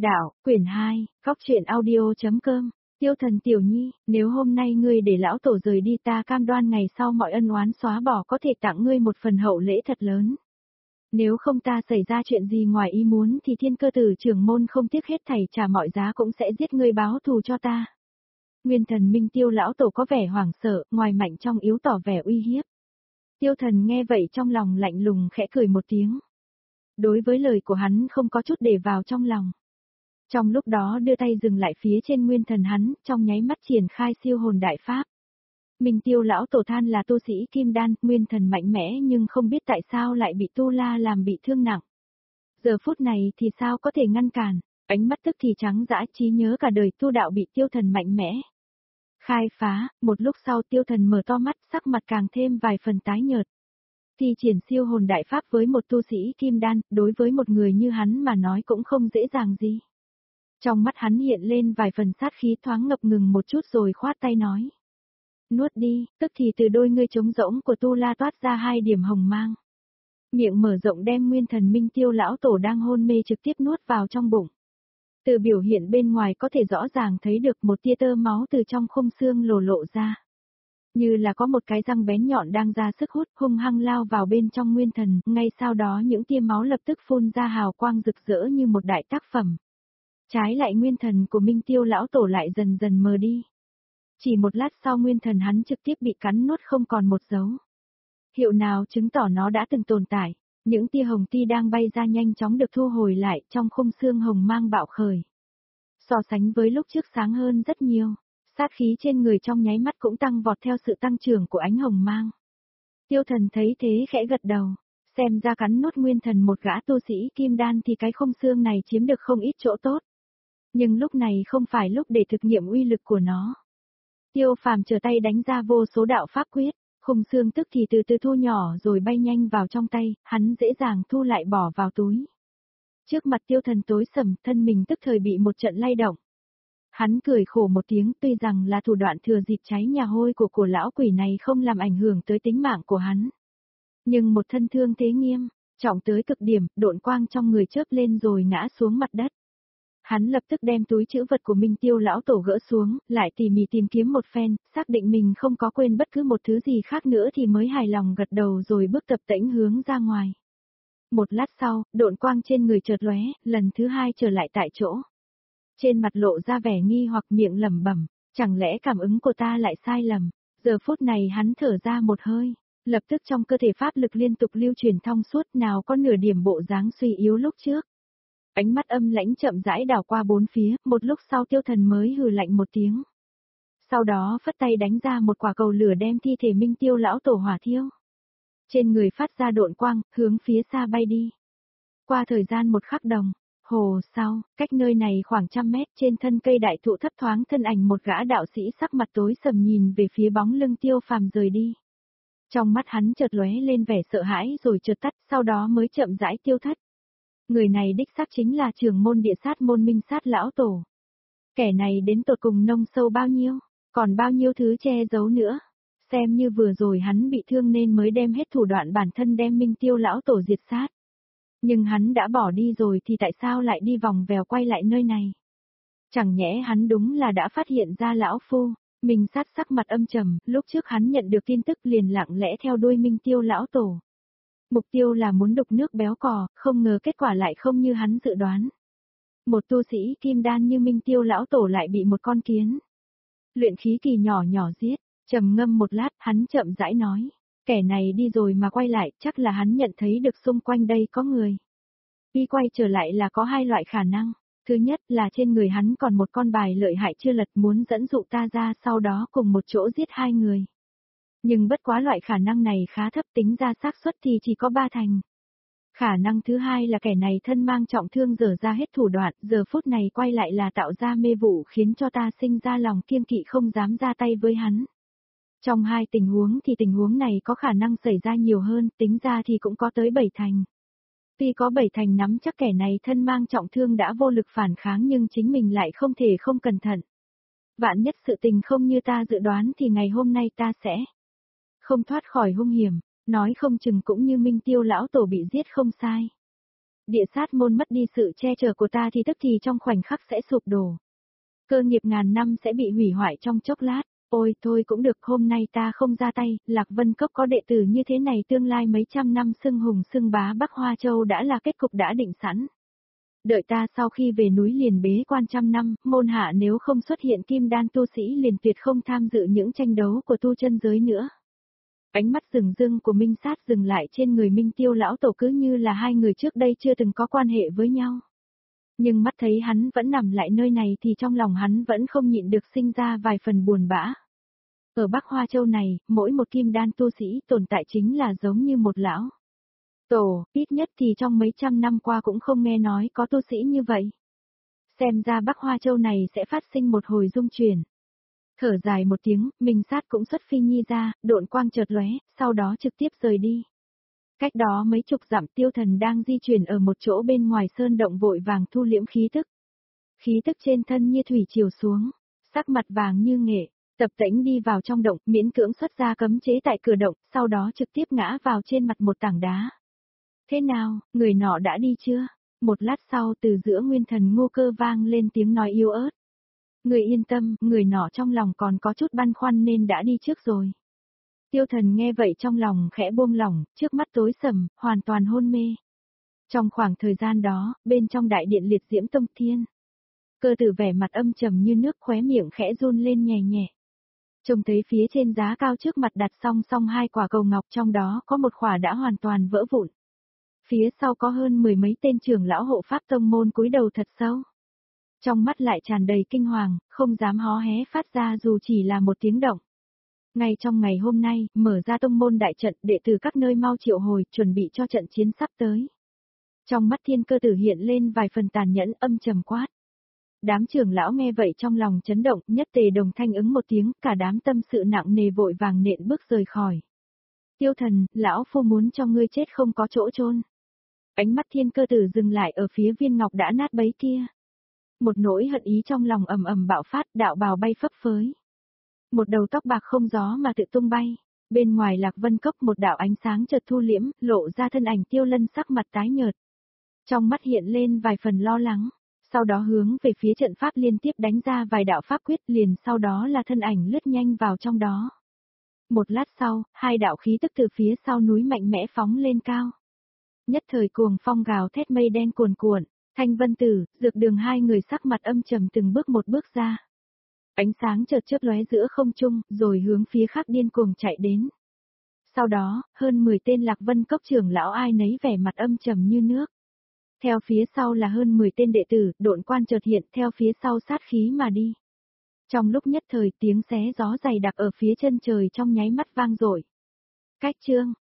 Đạo, quyển 2, góc truyện audio.com, Tiêu Thần Tiểu Nhi, nếu hôm nay ngươi để lão tổ rời đi ta cam đoan ngày sau mọi ân oán xóa bỏ có thể tặng ngươi một phần hậu lễ thật lớn. Nếu không ta xảy ra chuyện gì ngoài ý muốn thì Thiên Cơ Tử trưởng môn không tiếc hết thảy trả mọi giá cũng sẽ giết ngươi báo thù cho ta. Nguyên Thần Minh Tiêu lão tổ có vẻ hoảng sợ, ngoài mạnh trong yếu tỏ vẻ uy hiếp. Tiêu Thần nghe vậy trong lòng lạnh lùng khẽ cười một tiếng. Đối với lời của hắn không có chút để vào trong lòng. Trong lúc đó đưa tay dừng lại phía trên nguyên thần hắn, trong nháy mắt triển khai siêu hồn đại pháp. Minh Tiêu lão tổ than là tu sĩ kim đan, nguyên thần mạnh mẽ nhưng không biết tại sao lại bị Tu La làm bị thương nặng. Giờ phút này thì sao có thể ngăn cản, ánh mắt tức thì trắng dã, trí nhớ cả đời tu đạo bị Tiêu Thần mạnh mẽ khai phá, một lúc sau Tiêu Thần mở to mắt, sắc mặt càng thêm vài phần tái nhợt. Thi triển siêu hồn đại pháp với một tu sĩ kim đan, đối với một người như hắn mà nói cũng không dễ dàng gì. Trong mắt hắn hiện lên vài phần sát khí, thoáng ngập ngừng một chút rồi khoát tay nói. Nuốt đi, tức thì từ đôi ngươi trống rỗng của Tu La toát ra 2 điểm hồng mang. Miệng mở rộng đem nguyên thần Minh Tiêu lão tổ đang hôn mê trực tiếp nuốt vào trong bụng. Từ biểu hiện bên ngoài có thể rõ ràng thấy được một tia tơ máu từ trong khung xương lộ ra. Như là có một cái răng bén nhọn đang ra sức hút, hung hăng lao vào bên trong nguyên thần, ngay sau đó những tia máu lập tức phun ra hào quang rực rỡ như một đại tác phẩm. Trái lại nguyên thần của Minh Tiêu lão tổ lại dần dần mờ đi. Chỉ một lát sau nguyên thần hắn trực tiếp bị cắn nuốt không còn một dấu hiệu nào chứng tỏ nó đã từng tồn tại. Những tia hồng ti đang bay ra nhanh chóng được thu hồi lại, trong khung xương hồng mang bạo khởi. So sánh với lúc trước sáng hơn rất nhiều, sát khí trên người trong nháy mắt cũng tăng vọt theo sự tăng trưởng của ánh hồng mang. Tiêu Thần thấy thế khẽ gật đầu, xem ra cắn nuốt nguyên thần một gã tu sĩ kim đan thì cái khung xương này chiếm được không ít chỗ tốt. Nhưng lúc này không phải lúc để thực nghiệm uy lực của nó. Tiêu Phàm trở tay đánh ra vô số đạo pháp quyết, khung xương tức thì từ từ thu nhỏ rồi bay nhanh vào trong tay, hắn dễ dàng thu lại bỏ vào túi. Trước mặt Tiêu Thần tối sầm, thân mình tức thời bị một trận lay động. Hắn cười khổ một tiếng, tuy rằng là thủ đoạn thừa dịp cháy nhà hôi của lão quỷ này không làm ảnh hưởng tới tính mạng của hắn. Nhưng một thân thương thế nghiêm, trọng tới cực điểm, độn quang trong người chớp lên rồi ngã xuống mặt đất. Hắn lập tức đem túi trữ vật của Minh Tiêu lão tổ gỡ xuống, lại tỉ mỉ tìm kiếm một phen, xác định mình không có quên bất cứ một thứ gì khác nữa thì mới hài lòng gật đầu rồi bước tập tễnh hướng ra ngoài. Một lát sau, độn quang trên người chợt lóe, lần thứ 2 trở lại tại chỗ. Trên mặt lộ ra vẻ nghi hoặc, miệng lẩm bẩm, chẳng lẽ cảm ứng của ta lại sai lầm. Giờ phút này hắn thở ra một hơi, lập tức trong cơ thể pháp lực liên tục lưu truyền thông suốt, nào có nửa điểm bộ dáng suy yếu lúc trước. Ánh mắt âm lãnh chậm rãi đảo qua bốn phía, một lúc sau Tiêu Thần mới hừ lạnh một tiếng. Sau đó phất tay đánh ra một quả cầu lửa đem thi thể Minh Tiêu lão tổ hỏa thiêu. Trên người phát ra độn quang, hướng phía xa bay đi. Qua thời gian một khắc đồng hồ sau, cách nơi này khoảng 100 mét, trên thân cây đại thụ thấp thoáng thân ảnh một gã đạo sĩ sắc mặt tối sầm nhìn về phía bóng lưng Tiêu Phàm rời đi. Trong mắt hắn chợt lóe lên vẻ sợ hãi rồi chợt tắt, sau đó mới chậm rãi tiêu thất. Người này đích xác chính là trưởng môn địa sát môn Minh Sát lão tổ. Kẻ này đến tột cùng nông sâu bao nhiêu, còn bao nhiêu thứ che giấu nữa. Xem như vừa rồi hắn bị thương nên mới đem hết thủ đoạn bản thân đem Minh Tiêu lão tổ diệt sát. Nhưng hắn đã bỏ đi rồi thì tại sao lại đi vòng vèo quay lại nơi này? Chẳng nhẽ hắn đúng là đã phát hiện ra lão phu. Minh Sát sắc mặt âm trầm, lúc trước hắn nhận được tin tức liền lặng lẽ theo đuôi Minh Tiêu lão tổ. Mục tiêu là muốn đục nước béo cò, không ngờ kết quả lại không như hắn dự đoán. Một tu sĩ kim đan như Minh Tiêu lão tổ lại bị một con kiến luyện khí kỳ nhỏ nhỏ giết. Trầm ngâm một lát, hắn chậm rãi nói, kẻ này đi rồi mà quay lại, chắc là hắn nhận thấy được xung quanh đây có người. Khi quay trở lại là có 2 loại khả năng. Thứ nhất là trên người hắn còn một con bài lợi hại chưa lật, muốn dẫn dụ ta ra sau đó cùng một chỗ giết 2 người. Nhưng bất quá loại khả năng này khá thấp, tính ra xác suất thì chỉ có 3 thành. Khả năng thứ 2 là kẻ này thân mang trọng thương dở ra hết thủ đoạn, giờ phút này quay lại là tạo ra mê vụ khiến cho ta sinh ra lòng kiêng kỵ không dám ra tay với hắn. Trong 2 tình huống thì tình huống này có khả năng xảy ra nhiều hơn, tính ra thì cũng có tới 7 thành. Tuy có 7 thành nắm chắc kẻ này thân mang trọng thương đã vô lực phản kháng nhưng chính mình lại không thể không cẩn thận. Vạn nhất sự tình không như ta dự đoán thì ngày hôm nay ta sẽ không thoát khỏi hung hiểm, nói không chừng cũng như Minh Tiêu lão tổ bị giết không sai. Địa sát môn mất đi sự che chở của ta thì tức thì trong khoảnh khắc sẽ sụp đổ. Cơ nghiệp ngàn năm sẽ bị hủy hoại trong chốc lát. Ôi thôi cũng được, hôm nay ta không ra tay, Lạc Vân Cốc có đệ tử như thế này tương lai mấy trăm năm xưng hùng xưng bá Bắc Hoa Châu đã là kết cục đã định sẵn. Đợi ta sau khi về núi liền bế quan trăm năm, môn hạ nếu không xuất hiện kim đan tu sĩ liền tuyệt không tham dự những tranh đấu của tu chân giới nữa. Ánh mắt rừng rưng của Minh Sát dừng lại trên người Minh Tiêu lão tổ cứ như là hai người trước đây chưa từng có quan hệ với nhau. Nhưng mắt thấy hắn vẫn nằm lại nơi này thì trong lòng hắn vẫn không nhịn được sinh ra vài phần buồn bã. Ở Bắc Hoa Châu này, mỗi một kim đan tu sĩ tồn tại chính là giống như một lão tổ, ít nhất thì trong mấy trăm năm qua cũng không nghe nói có tu sĩ như vậy. Xem ra Bắc Hoa Châu này sẽ phát sinh một hồi dung chuyển. Thở dài một tiếng, Minh Sát cũng xuất phi nhi ra, độn quang chợt lóe, sau đó trực tiếp rời đi. Cách đó mấy chục dặm Tiêu Thần đang di chuyển ở một chỗ bên ngoài sơn động vội vàng thu liễm khí tức. Khí tức trên thân như thủy chiều xuống, sắc mặt vàng như nghệ, tập tễnh đi vào trong động, miễn cưỡng xuất ra cấm chế tại cửa động, sau đó trực tiếp ngã vào trên mặt một tảng đá. Thế nào, người nọ đã đi chưa? Một lát sau từ giữa nguyên thần Ngô Cơ vang lên tiếng nói yếu ớt. Người yên tâm, người nọ trong lòng còn có chút băn khoăn nên đã đi trước rồi. Tiêu Thần nghe vậy trong lòng khẽ buông lỏng, trước mắt tối sầm, hoàn toàn hôn mê. Trong khoảng thời gian đó, bên trong đại điện liệt diễm tông thiên, Cơ Tử vẻ mặt âm trầm như nước, khóe miệng khẽ run lên nhẹ nhẹ. Trông thấy phía trên giá cao trước mặt đặt song song hai quả cầu ngọc, trong đó có một quả đã hoàn toàn vỡ vụn. Phía sau có hơn mười mấy tên trưởng lão hộ pháp tông môn cúi đầu thật sâu. Trong mắt lại tràn đầy kinh hoàng, không dám hó hé phát ra dù chỉ là một tiếng động. Ngay trong ngày hôm nay, mở ra tông môn đại trận, đệ tử các nơi mau triệu hồi, chuẩn bị cho trận chiến sắp tới. Trong mắt Thiên Cơ Tử hiện lên vài phần tàn nhẫn, âm trầm quát. Đám trưởng lão nghe vậy trong lòng chấn động, nhất tề đồng thanh ứng một tiếng, cả đám tâm sự nặng nề vội vàng nện bước rời khỏi. Tiêu Thần, lão phu muốn cho ngươi chết không có chỗ chôn. Ánh mắt Thiên Cơ Tử dừng lại ở phía viên ngọc đã nát bấy kia. Một nỗi hận ý trong lòng ầm ầm bạo phát, đạo bào bay phấp phới. Một đầu tóc bạc không gió mà tự tung bay. Bên ngoài Lạc Vân Cốc một đạo ánh sáng chợt thu liễm, lộ ra thân ảnh Tiêu Lân sắc mặt tái nhợt. Trong mắt hiện lên vài phần lo lắng. Sau đó hướng về phía trận pháp liên tiếp đánh ra vài đạo pháp quyết, liền sau đó là thân ảnh lướt nhanh vào trong đó. Một lát sau, hai đạo khí tức từ phía sau núi mạnh mẽ phóng lên cao. Nhất thời cuồng phong gào thét, mây đen cuồn cuộn, Thanh Vân Tử, Dược Đường hai người sắc mặt âm trầm từng bước một bước ra. Ánh sáng chợt chớp lóe giữa không trung, rồi hướng phía khác điên cuồng chạy đến. Sau đó, hơn 10 tên Lạc Vân Cốc trưởng lão ai nấy vẻ mặt âm trầm như nước. Theo phía sau là hơn 10 tên đệ tử, độn quan chợt hiện theo phía sau sát khí mà đi. Trong lúc nhất thời tiếng xé gió dày đặc ở phía chân trời trong nháy mắt vang dội. Cách chương